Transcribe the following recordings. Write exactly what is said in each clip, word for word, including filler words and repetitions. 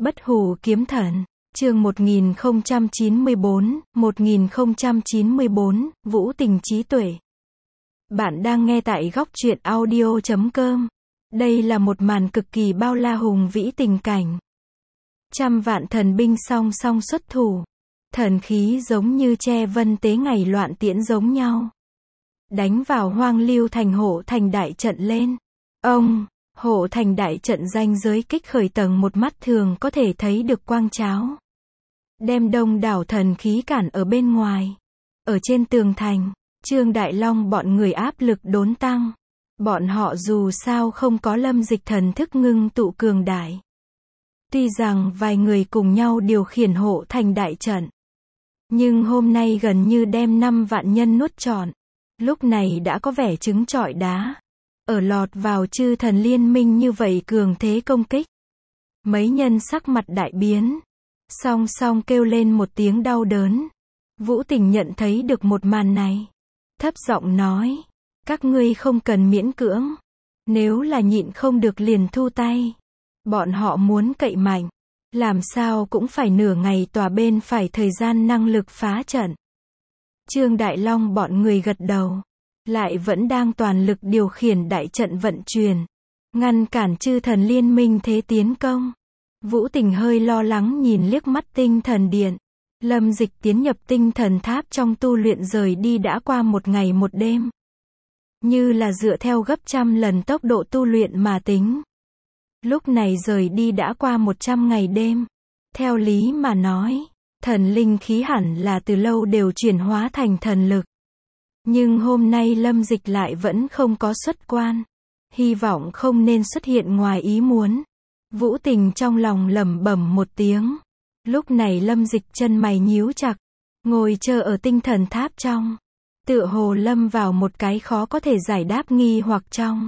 Bất hủ kiếm thần, chương một nghìn không trăm chín mươi bốn, một nghìn không trăm chín mươi bốn, Vũ Tình trí tuệ. Bạn đang nghe tại góc truyện audio chấm com. Đây là một màn cực kỳ bao la hùng vĩ tình cảnh. Trăm vạn thần binh song song xuất thủ. Thần khí giống như che vân tế ngày loạn tiễn giống nhau. Đánh vào Hoang Lưu Thành Hộ Thành đại trận lên. Ông, Hộ Thành đại trận danh giới kích khởi tầng một mắt thường có thể thấy được quang cháo. Đem đông đảo thần khí cản ở bên ngoài. Ở trên tường thành, Trương Đại Long bọn người áp lực đốn tăng. Bọn họ dù sao không có Lâm Dịch thần thức ngưng tụ cường đại. Tuy rằng vài người cùng nhau điều khiển Hộ Thành đại trận. Nhưng hôm nay gần như đem năm vạn nhân nuốt trọn. Lúc này đã có vẻ trứng trọi đá. Ở lọt vào chư thần liên minh như vậy cường thế công kích. Mấy nhân sắc mặt đại biến. Song song kêu lên một tiếng đau đớn. Vũ Tình nhận thấy được một màn này. Thấp giọng nói. Các ngươi không cần miễn cưỡng. Nếu là nhịn không được liền thu tay. Bọn họ muốn cậy mạnh. Làm sao cũng phải nửa ngày tòa bên phải thời gian năng lực phá trận. Trương Đại Long bọn người gật đầu. Lại vẫn đang toàn lực điều khiển đại trận vận chuyển. Ngăn cản chư thần liên minh thế tiến công. Vũ Tình hơi lo lắng nhìn liếc mắt tinh thần điện. Lâm Dịch tiến nhập tinh thần tháp trong tu luyện rời đi đã qua một ngày một đêm. Như là dựa theo gấp trăm lần tốc độ tu luyện mà tính. Lúc này rời đi đã qua một trăm ngày đêm. Theo lý mà nói, thần linh khí hẳn là từ lâu đều chuyển hóa thành thần lực. Nhưng hôm nay Lâm Dịch lại vẫn không có xuất quan. Hy vọng không nên xuất hiện ngoài ý muốn. Vũ Tình trong lòng lẩm bẩm một tiếng. Lúc này Lâm Dịch chân mày nhíu chặt. Ngồi chờ ở tinh thần tháp trong. Tựa hồ lâm vào một cái khó có thể giải đáp nghi hoặc trong.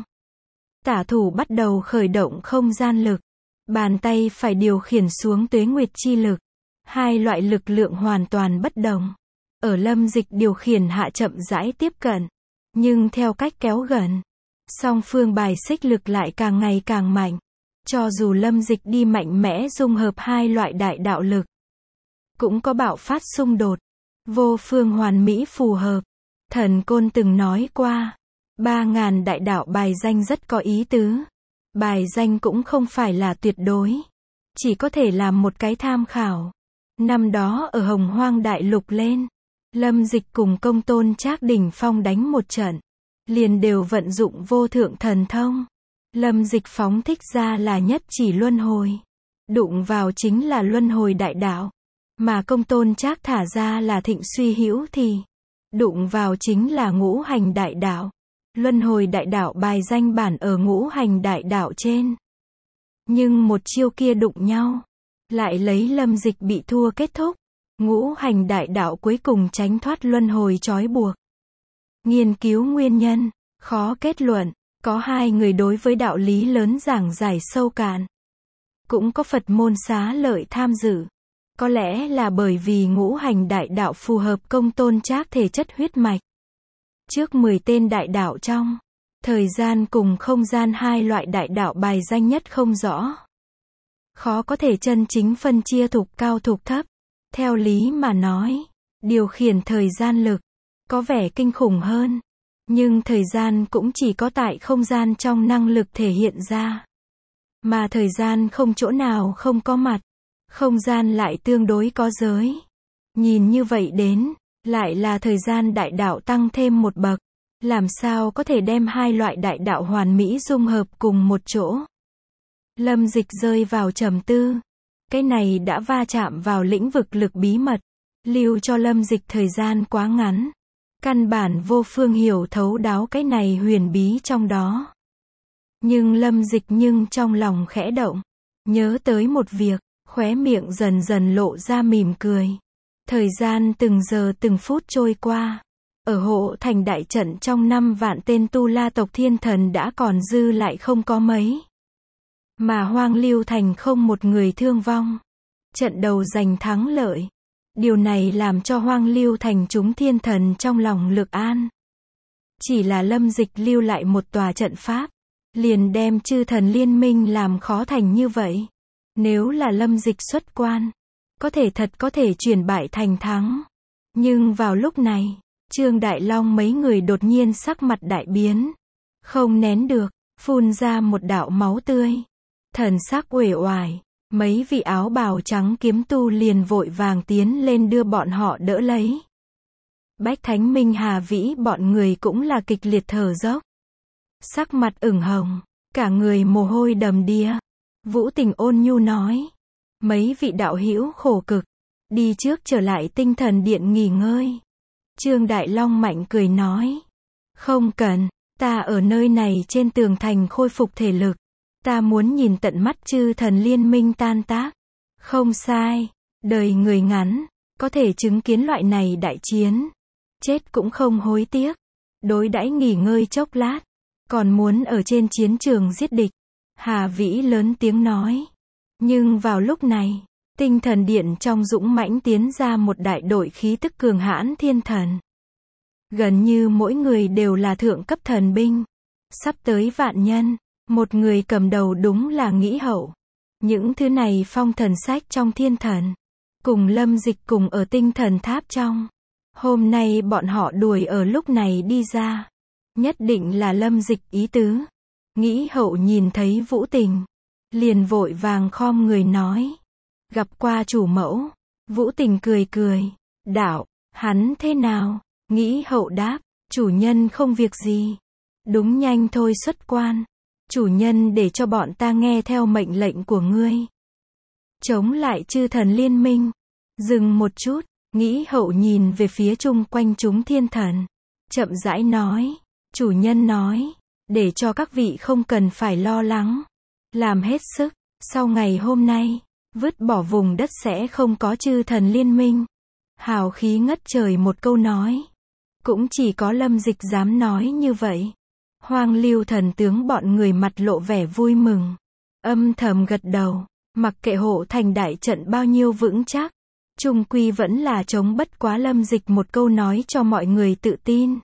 Tả thủ bắt đầu khởi động không gian lực. Bàn tay phải điều khiển xuống tuế nguyệt chi lực. Hai loại lực lượng hoàn toàn bất đồng. Ở Lâm Dịch điều khiển hạ chậm rãi tiếp cận. Nhưng theo cách kéo gần. Song phương bài xích lực lại càng ngày càng mạnh. Cho dù Lâm Dịch đi mạnh mẽ dung hợp hai loại đại đạo lực. Cũng có bạo phát xung đột. Vô phương hoàn mỹ phù hợp. Thần Côn từng nói qua. Ba ngàn đại đạo bài danh rất có ý tứ. Bài danh cũng không phải là tuyệt đối. Chỉ có thể làm một cái tham khảo. Năm đó ở Hồng Hoang Đại Lục lên. Lâm Dịch cùng Công Tôn Trác đỉnh phong đánh một trận. Liền đều vận dụng vô thượng thần thông. Lâm Dịch phóng thích ra là nhất chỉ luân hồi. Đụng vào chính là luân hồi đại đạo. Mà Công Tôn Trác thả ra là thịnh suy hữu thì. Đụng vào chính là ngũ hành đại đạo. Luân hồi đại đạo bài danh bản ở ngũ hành đại đạo trên. Nhưng một chiêu kia đụng nhau. Lại lấy Lâm Dịch bị thua kết thúc. Ngũ hành đại đạo cuối cùng tránh thoát luân hồi trói buộc. Nghiên cứu nguyên nhân, khó kết luận. Có hai người đối với đạo lý lớn giảng giải sâu cạn. Cũng có Phật môn Xá Lợi tham dự. Có lẽ là bởi vì ngũ hành đại đạo phù hợp Công Tôn Trác thể chất huyết mạch. Trước mười tên đại đạo trong, thời gian cùng không gian hai loại đại đạo bài danh nhất không rõ. Khó có thể chân chính phân chia thục cao thục thấp. Theo lý mà nói, điều khiển thời gian lực, có vẻ kinh khủng hơn. Nhưng thời gian cũng chỉ có tại không gian trong năng lực thể hiện ra. Mà thời gian không chỗ nào không có mặt. Không gian lại tương đối có giới. Nhìn như vậy đến, lại là thời gian đại đạo tăng thêm một bậc. Làm sao có thể đem hai loại đại đạo hoàn mỹ dung hợp cùng một chỗ. Lâm Dịch rơi vào trầm tư. Cái này đã va chạm vào lĩnh vực lực bí mật. Lưu cho Lâm Dịch thời gian quá ngắn. Căn bản vô phương hiểu thấu đáo cái này huyền bí trong đó. Nhưng Lâm Dịch nhưng trong lòng khẽ động. Nhớ tới một việc, khóe miệng dần dần lộ ra mỉm cười. Thời gian từng giờ từng phút trôi qua. Ở Hộ Thành đại trận trong năm vạn tên tu la tộc thiên thần đã còn dư lại không có mấy. Mà Hoang Lưu Thành không một người thương vong. Trận đầu giành thắng lợi. Điều này làm cho Hoang Lưu Thành chúng thiên thần trong lòng lực an. Chỉ là Lâm Dịch lưu lại một tòa trận pháp. Liền đem chư thần liên minh làm khó thành như vậy. Nếu là Lâm Dịch xuất quan, có thể thật có thể chuyển bại thành thắng. Nhưng vào lúc này, Trương Đại Long mấy người đột nhiên sắc mặt đại biến. Không nén được, phun ra một đạo máu tươi. Thần sắc uể oải, mấy vị áo bào trắng kiếm tu liền vội vàng tiến lên đưa bọn họ đỡ lấy. Bách Thánh Minh Hà Vĩ bọn người cũng là kịch liệt thở dốc. Sắc mặt ửng hồng, cả người mồ hôi đầm đìa. Vũ Tình ôn nhu nói, mấy vị đạo hữu khổ cực, đi trước trở lại tinh thần điện nghỉ ngơi. Trương Đại Long mạnh cười nói, không cần, ta ở nơi này trên tường thành khôi phục thể lực. Ta muốn nhìn tận mắt chư thần liên minh tan tác. Không sai, đời người ngắn, có thể chứng kiến loại này đại chiến. Chết cũng không hối tiếc. Đối đãi nghỉ ngơi chốc lát, còn muốn ở trên chiến trường giết địch. Hà Vĩ lớn tiếng nói. Nhưng vào lúc này, tinh thần điện trong dũng mãnh tiến ra một đại đội khí tức cường hãn thiên thần. Gần như mỗi người đều là thượng cấp thần binh. Sắp tới vạn nhân. Một người cầm đầu đúng là Nghĩ Hậu. Những thứ này phong thần sách trong thiên thần. Cùng Lâm Dịch cùng ở tinh thần tháp trong. Hôm nay bọn họ đuổi ở lúc này đi ra. Nhất định là Lâm Dịch ý tứ. Nghĩ Hậu nhìn thấy Vũ Tình. Liền vội vàng khom người nói. Gặp qua chủ mẫu. Vũ Tình cười cười. Đạo, hắn thế nào? Nghĩ Hậu đáp. Chủ nhân không việc gì. Đúng nhanh thôi xuất quan. Chủ nhân để cho bọn ta nghe theo mệnh lệnh của ngươi. Chống lại chư thần liên minh. Dừng một chút, Nghĩ Hậu nhìn về phía chung quanh chúng thiên thần. Chậm rãi nói. Chủ nhân nói. Để cho các vị không cần phải lo lắng. Làm hết sức. Sau ngày hôm nay, vứt bỏ vùng đất sẽ không có chư thần liên minh. Hào khí ngất trời một câu nói. Cũng chỉ có Lâm Dịch dám nói như vậy. Hoang Lưu thần tướng bọn người mặt lộ vẻ vui mừng. Âm thầm gật đầu. Mặc kệ hộ thành đại trận bao nhiêu vững chắc. Trung quy vẫn là chống bất quá Lâm Dịch một câu nói cho mọi người tự tin.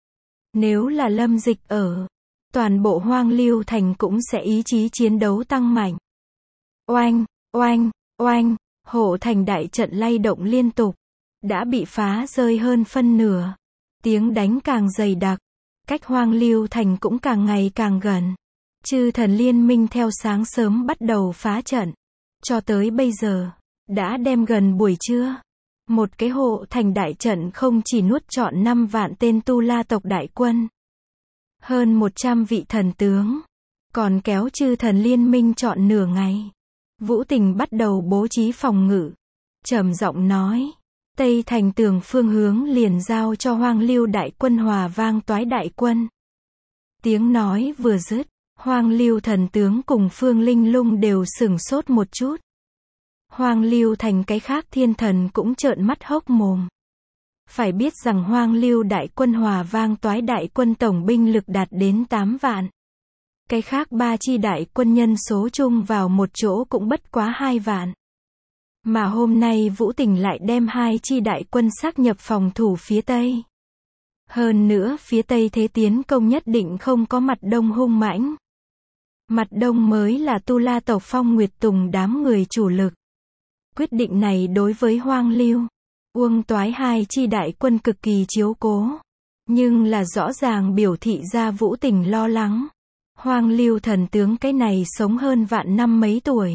Nếu là Lâm Dịch ở, toàn bộ Hoang Lưu thành cũng sẽ ý chí chiến đấu tăng mạnh. Oanh, oanh, oanh, hộ thành đại trận lay động liên tục. Đã bị phá rơi hơn phân nửa. Tiếng đánh càng dày đặc. Cách Hoang Lưu thành cũng càng ngày càng gần. Chư thần liên minh theo sáng sớm bắt đầu phá trận. Cho tới bây giờ, đã đem gần buổi trưa. Một cái hộ thành đại trận không chỉ nuốt trọn năm vạn tên tu la tộc đại quân. Hơn một trăm vị thần tướng. Còn kéo chư thần liên minh trọn nửa ngày. Vũ Tình bắt đầu bố trí phòng ngự. Trầm giọng nói. Tây thành tường phương hướng liền giao cho Hoang Lưu đại quân Hòa Vang Toái đại quân. Tiếng nói vừa dứt, Hoang Lưu thần tướng cùng Phương Linh Lung đều sửng sốt một chút. Hoang Lưu thành cái khác thiên thần cũng trợn mắt hốc mồm. Phải biết rằng Hoang Lưu đại quân Hòa Vang Toái đại quân tổng binh lực đạt đến tám vạn. Cái khác ba chi đại quân nhân số chung vào một chỗ cũng bất quá hai vạn. Mà hôm nay Vũ Tình lại đem hai chi đại quân xác nhập phòng thủ phía Tây. Hơn nữa phía Tây thế tiến công nhất định không có mặt Đông hung mãnh. Mặt Đông mới là tu la tộc Phong Nguyệt Tùng đám người chủ lực. Quyết định này đối với Hoang Lưu, Uông Toái hai chi đại quân cực kỳ chiếu cố. Nhưng là rõ ràng biểu thị ra Vũ Tình lo lắng. Hoang Lưu thần tướng cái này sống hơn vạn năm mấy tuổi.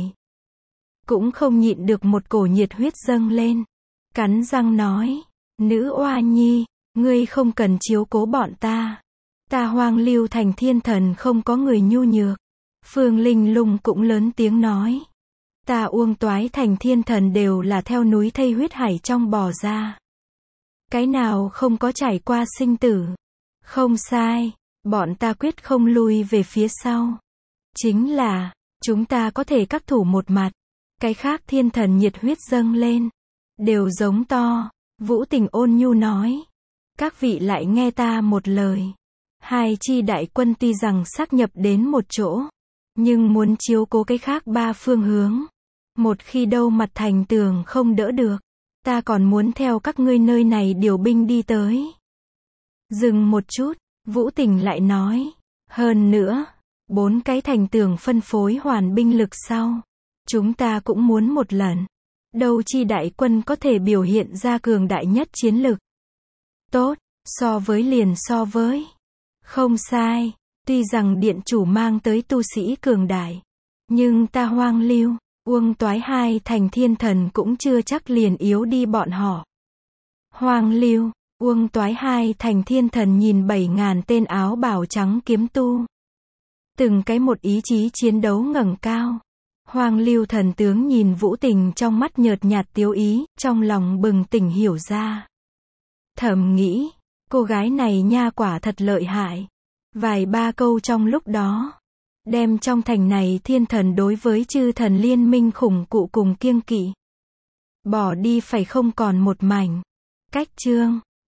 Cũng không nhịn được một cổ nhiệt huyết dâng lên. Cắn răng nói, nữ oa nhi, ngươi không cần chiếu cố bọn ta. Ta Hoang Lưu thành thiên thần không có người nhu nhược. Phương Linh Lung cũng lớn tiếng nói. Ta Uông Toái thành thiên thần đều là theo núi thây huyết hải trong bò ra. Cái nào không có trải qua sinh tử. Không sai, bọn ta quyết không lui về phía sau. Chính là, chúng ta có thể các thủ một mặt. Cái khác thiên thần nhiệt huyết dâng lên. Đều giống to. Vũ Tình ôn nhu nói. Các vị lại nghe ta một lời. Hai chi đại quân tuy rằng xác nhập đến một chỗ. Nhưng muốn chiếu cố cái khác ba phương hướng. Một khi đâu mặt thành tường không đỡ được. Ta còn muốn theo các ngươi nơi này điều binh đi tới. Dừng một chút. Vũ Tình lại nói. Hơn nữa. Bốn cái thành tường phân phối hoàn binh lực sau. Chúng ta cũng muốn một lần. Đâu chi đại quân có thể biểu hiện ra cường đại nhất chiến lực. Tốt, so với liền so với. Không sai, tuy rằng điện chủ mang tới tu sĩ cường đại. Nhưng ta Hoang Lưu, Uông Toái hai thành thiên thần cũng chưa chắc liền yếu đi bọn họ. Hoang Lưu, Uông Toái hai thành thiên thần nhìn bảy ngàn tên áo bào trắng kiếm tu. Từng cái một ý chí chiến đấu ngẩng cao. Hoang Lưu thần tướng nhìn Vũ Tình trong mắt nhợt nhạt tiếu ý, trong lòng bừng tỉnh hiểu ra. Thầm nghĩ, cô gái này nha quả thật lợi hại. Vài ba câu trong lúc đó, đem trong thành này thiên thần đối với chư thần liên minh khủng cụ cùng kiêng kỵ. Bỏ đi phải không còn một mảnh. Cách chương